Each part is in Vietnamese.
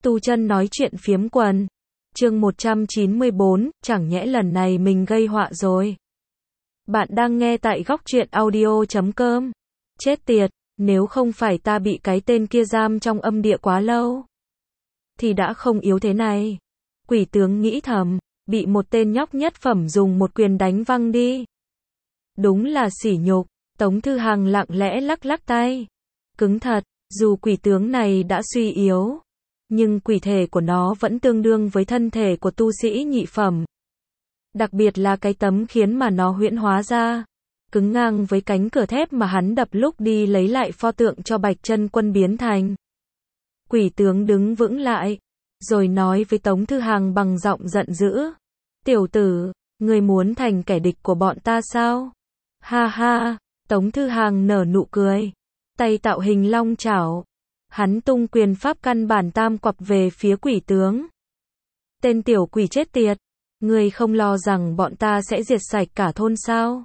Tu chân nói chuyện phiếm quần. Chương 194, chẳng nhẽ lần này mình gây họa rồi. Bạn đang nghe tại góc truyện audio.com. Chết tiệt, nếu không phải ta bị cái tên kia giam trong âm địa quá lâu, thì đã không yếu thế này. Quỷ tướng nghĩ thầm, bị một tên nhóc nhất phẩm dùng một quyền đánh văng đi. Đúng là sỉ nhục. Tống Thư Hằng lặng lẽ lắc lắc tay. Cứng thật, dù quỷ tướng này đã suy yếu, nhưng quỷ thể của nó vẫn tương đương với thân thể của tu sĩ nhị phẩm. Đặc biệt là cái tấm khiến mà nó huyễn hóa ra, cứng ngang với cánh cửa thép mà hắn đập lúc đi lấy lại pho tượng cho Bạch Chân Quân biến thành. Quỷ tướng đứng vững lại, rồi nói với Tống Thư Hằng bằng giọng giận dữ. Tiểu tử, ngươi muốn thành kẻ địch của bọn ta sao? Ha ha, Tống Thư Hằng nở nụ cười, tay tạo hình long chảo. Hắn tung quyền pháp căn bản tam quặp về phía quỷ tướng. Tên tiểu quỷ chết tiệt, ngươi không lo rằng bọn ta sẽ diệt sạch cả thôn sao?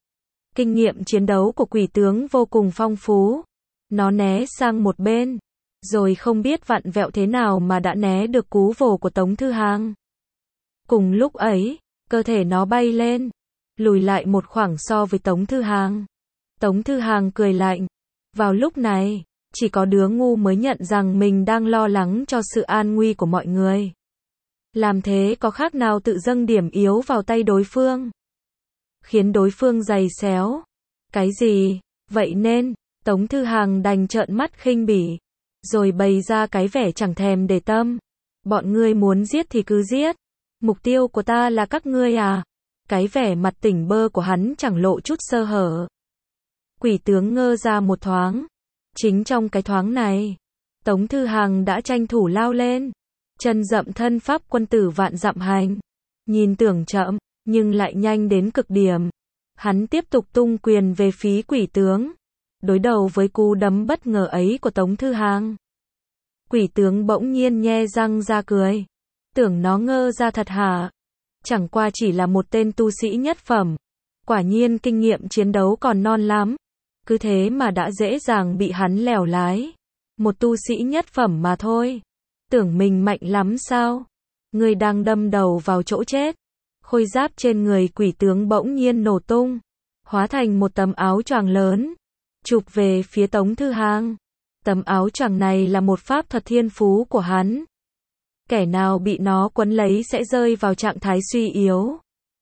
Kinh nghiệm chiến đấu của quỷ tướng vô cùng phong phú. Nó né sang một bên, rồi không biết vặn vẹo thế nào mà đã né được cú vồ của Tống Thư Hằng. Cùng lúc ấy, cơ thể nó bay lên, lùi lại một khoảng so với Tống Thư Hằng. Tống Thư Hằng cười lạnh. Vào lúc này, chỉ có đứa ngu mới nhận rằng mình đang lo lắng cho sự an nguy của mọi người. Làm thế có khác nào tự dâng điểm yếu vào tay đối phương, khiến đối phương giày xéo. Cái gì? Vậy nên, Tống Thư Hằng đành trợn mắt khinh bỉ, rồi bày ra cái vẻ chẳng thèm để tâm. Bọn ngươi muốn giết thì cứ giết. Mục tiêu của ta là các ngươi à? Cái vẻ mặt tỉnh bơ của hắn chẳng lộ chút sơ hở. Quỷ tướng ngơ ra một thoáng. Chính trong cái thoáng này, Tống Thư Hằng đã tranh thủ lao lên, chân dậm thân pháp quân tử vạn dặm hành. Nhìn tưởng chậm, nhưng lại nhanh đến cực điểm. Hắn tiếp tục tung quyền về phía quỷ tướng, đối đầu với cú đấm bất ngờ ấy của Tống Thư Hằng. Quỷ tướng bỗng nhiên nhe răng ra cười. Tưởng nó ngơ ra thật hả? Chẳng qua chỉ là một tên tu sĩ nhất phẩm. Quả nhiên kinh nghiệm chiến đấu còn non lắm. Cứ thế mà đã dễ dàng bị hắn lèo lái. Một tu sĩ nhất phẩm mà thôi. Tưởng mình mạnh lắm sao? Ngươi đang đâm đầu vào chỗ chết. Khôi giáp trên người quỷ tướng bỗng nhiên nổ tung, hóa thành một tấm áo choàng lớn, chụp về phía Tống Thư Hằng. Tấm áo choàng này là một pháp thuật thiên phú của hắn. Kẻ nào bị nó quấn lấy sẽ rơi vào trạng thái suy yếu,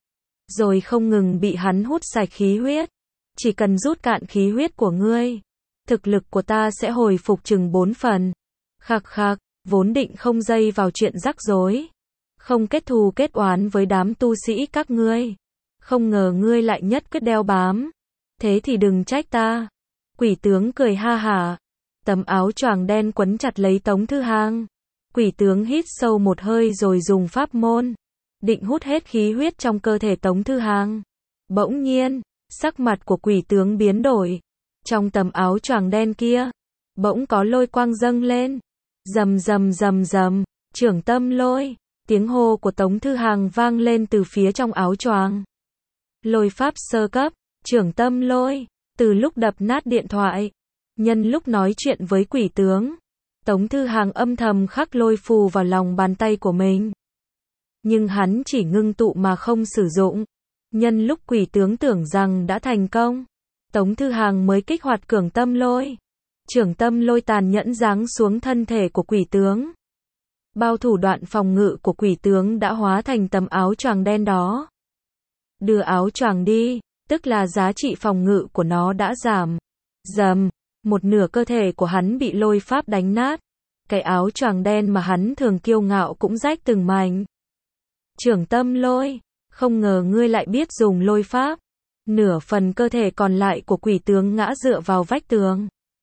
rồi không ngừng bị hắn hút sạch khí huyết. Chỉ cần rút cạn khí huyết của ngươi, thực lực của ta sẽ hồi phục chừng 4 phần. Khạc khạc, vốn định không dây vào chuyện rắc rối, không kết thù kết oán với đám tu sĩ các ngươi. Không ngờ ngươi lại nhất quyết đeo bám. Thế thì đừng trách ta. Quỷ tướng cười ha hả. Tấm áo choàng đen quấn chặt lấy Tống Thư Hằng. Quỷ tướng hít sâu một hơi rồi dùng pháp môn, định hút hết khí huyết trong cơ thể Tống Thư Hằng. Bỗng nhiên, sắc mặt của quỷ tướng biến đổi. Trong tấm áo choàng đen kia, bỗng có lôi quang dâng lên. Rầm rầm rầm rầm, trưởng tâm lôi. Tiếng hô của Tống Thư Hằng vang lên từ phía trong áo choàng. Lôi pháp sơ cấp, trưởng tâm lôi. Từ lúc đập nát điện thoại, nhân lúc nói chuyện với quỷ tướng, Tống Thư Hằng âm thầm khắc lôi phù vào lòng bàn tay của mình. Nhưng hắn chỉ ngưng tụ mà không sử dụng. Nhân lúc quỷ tướng tưởng rằng đã thành công, Tống Thư Hằng mới kích hoạt cường tâm lôi. Trưởng tâm lôi tàn nhẫn giáng xuống thân thể của quỷ tướng. Bao thủ đoạn phòng ngự của quỷ tướng đã hóa thành tấm áo choàng đen đó. Đưa áo choàng đi, tức là giá trị phòng ngự của nó đã giảm. Dầm, một nửa cơ thể của hắn bị lôi pháp đánh nát. Cái áo choàng đen mà hắn thường kiêu ngạo cũng rách từng mảnh. Trưởng tâm lôi, không ngờ ngươi lại biết dùng lôi pháp. Nửa phần cơ thể còn lại của quỷ tướng ngã dựa vào vách tường.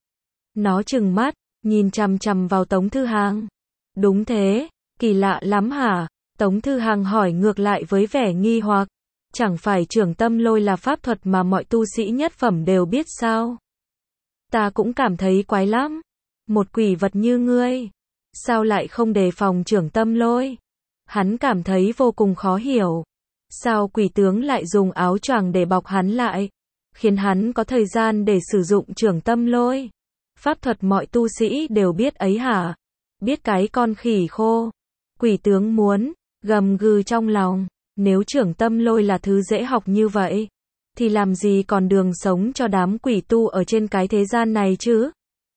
Nó trừng mắt, nhìn chằm chằm vào Tống Thư Hằng. Đúng thế, kỳ lạ lắm hả? Tống Thư Hằng hỏi ngược lại với vẻ nghi hoặc. Chẳng phải trưởng tâm lôi là pháp thuật mà mọi tu sĩ nhất phẩm đều biết sao? Ta cũng cảm thấy quái lắm. Một quỷ vật như ngươi, sao lại không đề phòng trưởng tâm lôi? Hắn cảm thấy vô cùng khó hiểu. Sao quỷ tướng lại dùng áo choàng để bọc hắn lại, khiến hắn có thời gian để sử dụng trưởng tâm lôi? Pháp thuật mọi tu sĩ đều biết ấy hả? Biết cái con khỉ khô. Quỷ tướng muốn, gầm gừ trong lòng. Nếu Trưởng Tâm Lôi là thứ dễ học như vậy, thì làm gì còn đường sống cho đám quỷ tu ở trên cái thế gian này chứ?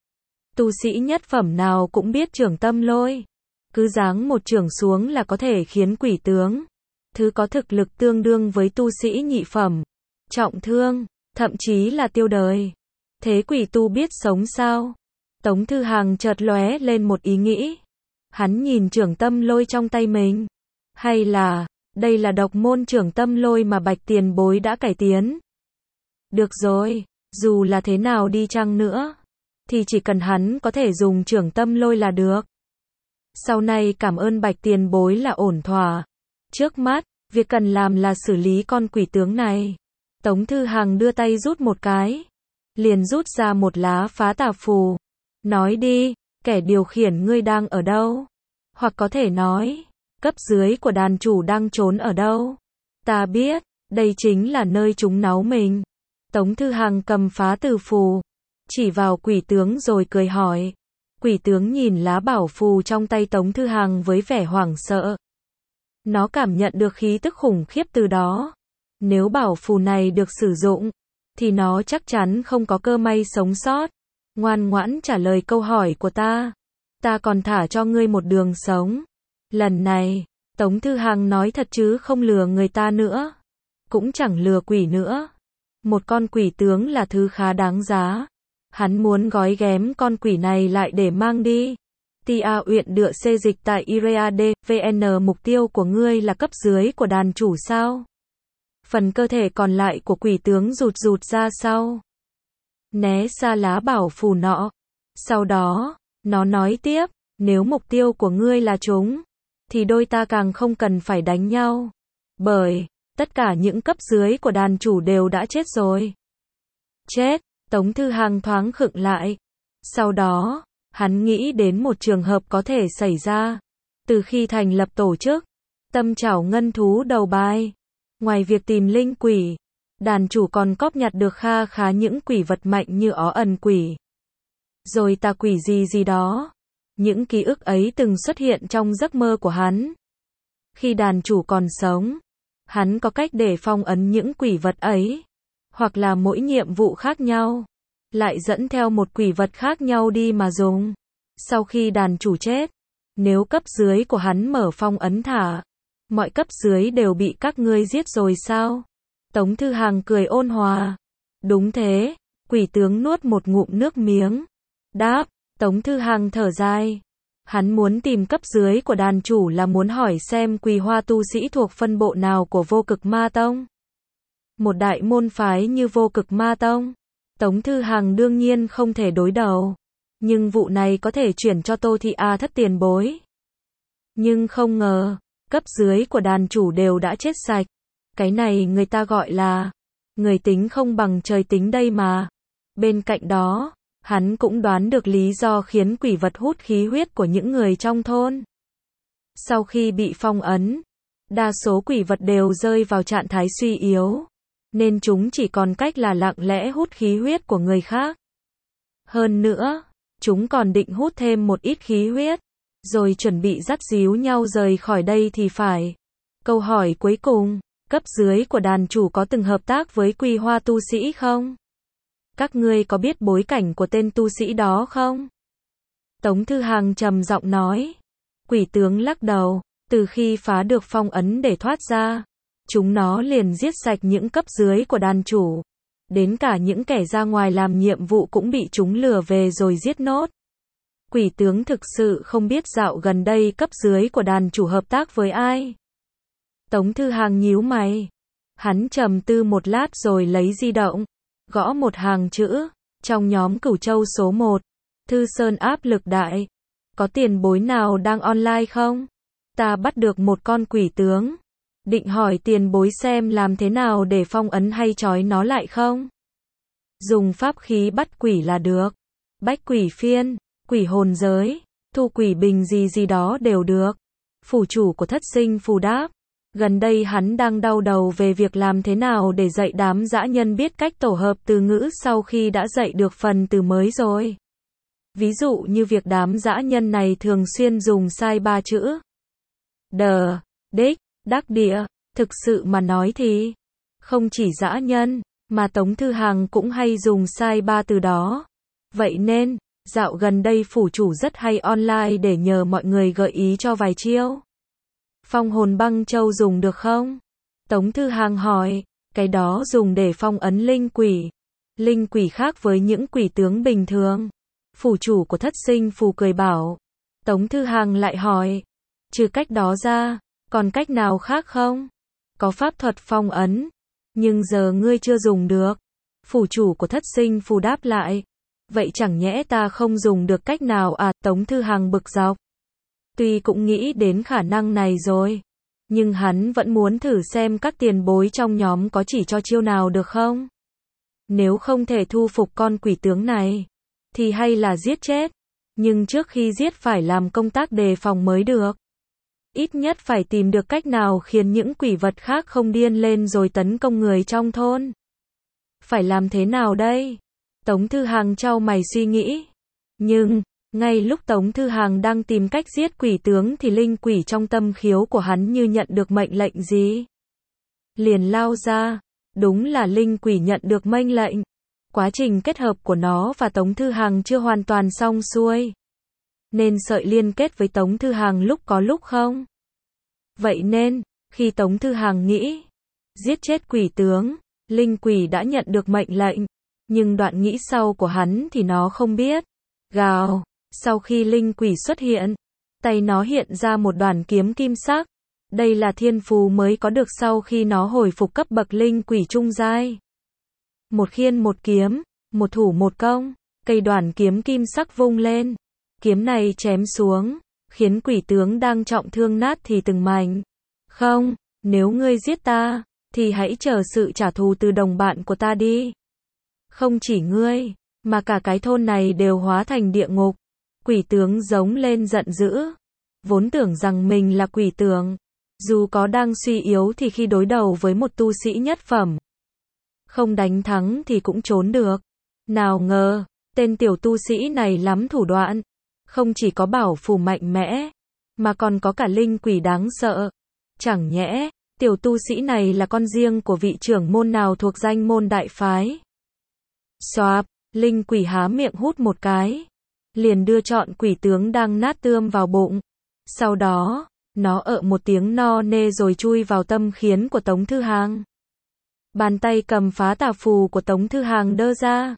Tu sĩ nhất phẩm nào cũng biết Trưởng Tâm Lôi. Cứ giáng một chưởng xuống là có thể khiến quỷ tướng, thứ có thực lực tương đương với tu sĩ nhị phẩm, trọng thương, thậm chí là tiêu đời. Thế quỷ tu biết sống sao? Tống Thư Hằng chợt lóe lên một ý nghĩ. Hắn nhìn Trưởng Tâm Lôi trong tay mình. Hay là, đây là độc môn Trưởng Tâm Lôi mà Bạch tiền bối đã cải tiến? Được rồi, dù là thế nào đi chăng nữa, thì chỉ cần hắn có thể dùng Trưởng Tâm Lôi là được. Sau này cảm ơn Bạch tiền bối là ổn thỏa. Trước mắt, việc cần làm là xử lý con quỷ tướng này. Tống Thư Hằng đưa tay rút một cái, liền rút ra một lá phá tà phù. Nói đi, kẻ điều khiển ngươi đang ở đâu? Hoặc có thể nói, cấp dưới của đàn chủ đang trốn ở đâu? Ta biết, đây chính là nơi chúng náu mình. Tống Thư Hằng cầm phá từ phù, chỉ vào quỷ tướng rồi cười hỏi. Quỷ tướng nhìn lá bảo phù trong tay Tống Thư Hằng với vẻ hoảng sợ. Nó cảm nhận được khí tức khủng khiếp từ đó. Nếu bảo phù này được sử dụng, thì nó chắc chắn không có cơ may sống sót. Ngoan ngoãn trả lời câu hỏi của ta. Ta còn thả cho ngươi một đường sống. Lần này, Tống Thư Hằng nói thật chứ không lừa người ta nữa. Cũng chẳng lừa quỷ nữa. Một con quỷ tướng là thứ khá đáng giá. Hắn muốn gói ghém con quỷ này lại để mang đi. Tia uyện đựa xê dịch tại Iriad, VN mục tiêu của ngươi là cấp dưới của đàn chủ sao? Phần cơ thể còn lại của quỷ tướng rụt rụt ra sau. Né xa lá bảo phù nọ. Sau đó, nó nói tiếp, nếu mục tiêu của ngươi là chúng, thì đôi ta càng không cần phải đánh nhau. Bởi, tất cả những cấp dưới của đàn chủ đều đã chết rồi. Chết, Tống Thư Hằng thoáng khựng lại. Sau đó, hắn nghĩ đến một trường hợp có thể xảy ra. Từ khi thành lập tổ chức, Tâm Trảo Ngân Thú đầu bài. Ngoài việc tìm linh quỷ, đàn chủ còn cóp nhặt được kha khá những quỷ vật mạnh như ó ẩn quỷ. Rồi tà quỷ gì đó. Những ký ức ấy từng xuất hiện trong giấc mơ của hắn. Khi đàn chủ còn sống, hắn có cách để phong ấn những quỷ vật ấy. Hoặc là mỗi nhiệm vụ khác nhau, lại dẫn theo một quỷ vật khác nhau đi mà dùng. Sau khi đàn chủ chết, nếu cấp dưới của hắn mở phong ấn thả, mọi cấp dưới đều bị các ngươi giết rồi sao? Tống Thư Hằng cười ôn hòa. Đúng thế, quỷ tướng nuốt một ngụm nước miếng. Đáp, Tống Thư Hằng thở dài. Hắn muốn tìm cấp dưới của đàn chủ là muốn hỏi xem Quỳ Hoa tu sĩ thuộc phân bộ nào của Vô Cực Ma Tông. Một đại môn phái như Vô Cực Ma Tông, Tống Thư Hằng đương nhiên không thể đối đầu. Nhưng vụ này có thể chuyển cho Tô Thị A Thất tiền bối. Nhưng không ngờ, cấp dưới của đàn chủ đều đã chết sạch. Cái này người ta gọi là người tính không bằng trời tính đây mà. Bên cạnh đó, hắn cũng đoán được lý do khiến quỷ vật hút khí huyết của những người trong thôn. Sau khi bị phong ấn, đa số quỷ vật đều rơi vào trạng thái suy yếu, nên chúng chỉ còn cách là lặng lẽ hút khí huyết của người khác. Hơn nữa, chúng còn định hút thêm một ít khí huyết, rồi chuẩn bị dắt díu nhau rời khỏi đây thì phải. Câu hỏi cuối cùng, cấp dưới của đàn chủ có từng hợp tác với Quỳ Hoa tu sĩ không? Các ngươi có biết bối cảnh của tên tu sĩ đó không? Tống Thư Hằng trầm giọng nói. Quỷ tướng lắc đầu, từ khi phá được phong ấn để thoát ra, chúng nó liền giết sạch những cấp dưới của đàn chủ. Đến cả những kẻ ra ngoài làm nhiệm vụ cũng bị chúng lừa về rồi giết nốt. Quỷ tướng thực sự không biết dạo gần đây cấp dưới của đàn chủ hợp tác với ai. Tống Thư Hằng nhíu mày. Hắn trầm tư một lát rồi lấy di động, gõ một hàng chữ. Trong nhóm Cửu Châu số 1, Thư Sơn áp lực đại. Có tiền bối nào đang online không? Ta bắt được một con quỷ tướng. Định hỏi tiền bối xem làm thế nào để phong ấn hay trói nó lại không? Dùng pháp khí bắt quỷ là được. Bách quỷ phiên, quỷ hồn giới, thu quỷ bình gì đó đều được. Phủ chủ của Thất Sinh Phù đáp. Gần đây hắn đang đau đầu về việc làm thế nào để dạy đám dã nhân biết cách tổ hợp từ ngữ sau khi đã dạy được phần từ mới rồi. Ví dụ như việc đám dã nhân này thường xuyên dùng sai 3 chữ. Đờ, đích, đắc địa. Thực sự mà nói thì, không chỉ dã nhân, mà Tống Thư Hàng cũng hay dùng sai 3 từ đó. Vậy nên, dạo gần đây phủ chủ rất hay online để nhờ mọi người gợi ý cho vài chiêu. Phong hồn băng châu dùng được không? Tống Thư Hàng hỏi, cái đó dùng để phong ấn linh quỷ. Linh quỷ khác với những quỷ tướng bình thường. Phủ chủ của Thất Sinh Phù cười bảo. Tống Thư Hàng lại hỏi, trừ cách đó ra, còn cách nào khác không? Có pháp thuật phong ấn, nhưng giờ ngươi chưa dùng được. Phủ chủ của Thất Sinh Phù đáp lại, vậy chẳng nhẽ ta không dùng được cách nào à? Tống Thư Hàng bực dọc. Tuy cũng nghĩ đến khả năng này rồi, nhưng hắn vẫn muốn thử xem các tiền bối trong nhóm có chỉ cho chiêu nào được không? Nếu không thể thu phục con quỷ tướng này, thì hay là giết chết. Nhưng trước khi giết phải làm công tác đề phòng mới được. Ít nhất phải tìm được cách nào khiến những quỷ vật khác không điên lên rồi tấn công người trong thôn. Phải làm thế nào đây? Tống Thư Hàng chau mày suy nghĩ. Nhưng, ngay lúc Tống Thư Hàng đang tìm cách giết quỷ tướng thì linh quỷ trong tâm khiếu của hắn như nhận được mệnh lệnh gì. Liền lao ra. Đúng là linh quỷ nhận được mệnh lệnh. Quá trình kết hợp của nó và Tống Thư Hàng chưa hoàn toàn xong xuôi. Nên sợi liên kết với Tống Thư Hàng lúc có lúc không. Vậy nên, khi Tống Thư Hàng nghĩ giết chết quỷ tướng, linh quỷ đã nhận được mệnh lệnh. Nhưng đoạn nghĩ sau của hắn thì nó không biết. Gào, sau khi linh quỷ xuất hiện, tay nó hiện ra một đoàn kiếm kim sắc. Đây là thiên phú mới có được sau khi nó hồi phục cấp bậc linh quỷ trung giai. Một khiên một kiếm, một thủ một công, cây đoàn kiếm kim sắc vung lên. Kiếm này chém xuống, khiến quỷ tướng đang trọng thương nát thì từng mảnh. Không, nếu ngươi giết ta, thì hãy chờ sự trả thù từ đồng bạn của ta đi. Không chỉ ngươi, mà cả cái thôn này đều hóa thành địa ngục. Quỷ tướng giống lên giận dữ. Vốn tưởng rằng mình là quỷ tướng. Dù có đang suy yếu thì khi đối đầu với một tu sĩ nhất phẩm, không đánh thắng thì cũng trốn được. Nào ngờ, tên tiểu tu sĩ này lắm thủ đoạn. Không chỉ có bảo phù mạnh mẽ, mà còn có cả linh quỷ đáng sợ. Chẳng nhẽ, tiểu tu sĩ này là con riêng của vị trưởng môn nào thuộc danh môn đại phái. Xoạp, linh quỷ há miệng hút một cái. Liền đưa trọn quỷ tướng đang nát tươm vào bụng. Sau đó, nó ợ một tiếng no nê rồi chui vào tâm khiến của Tống Thư Hàng. Bàn tay cầm phá tà phù của Tống Thư Hàng đơ ra.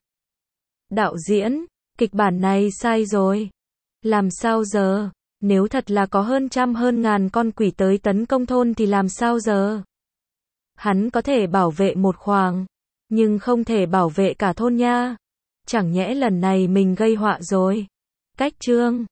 Đạo diễn, kịch bản này sai rồi. Làm sao giờ? Nếu thật là có hơn trăm hơn ngàn con quỷ tới tấn công thôn thì làm sao giờ? Hắn có thể bảo vệ một khoảng, nhưng không thể bảo vệ cả thôn nha. Chẳng nhẽ lần này mình gây họa rồi. Cách chương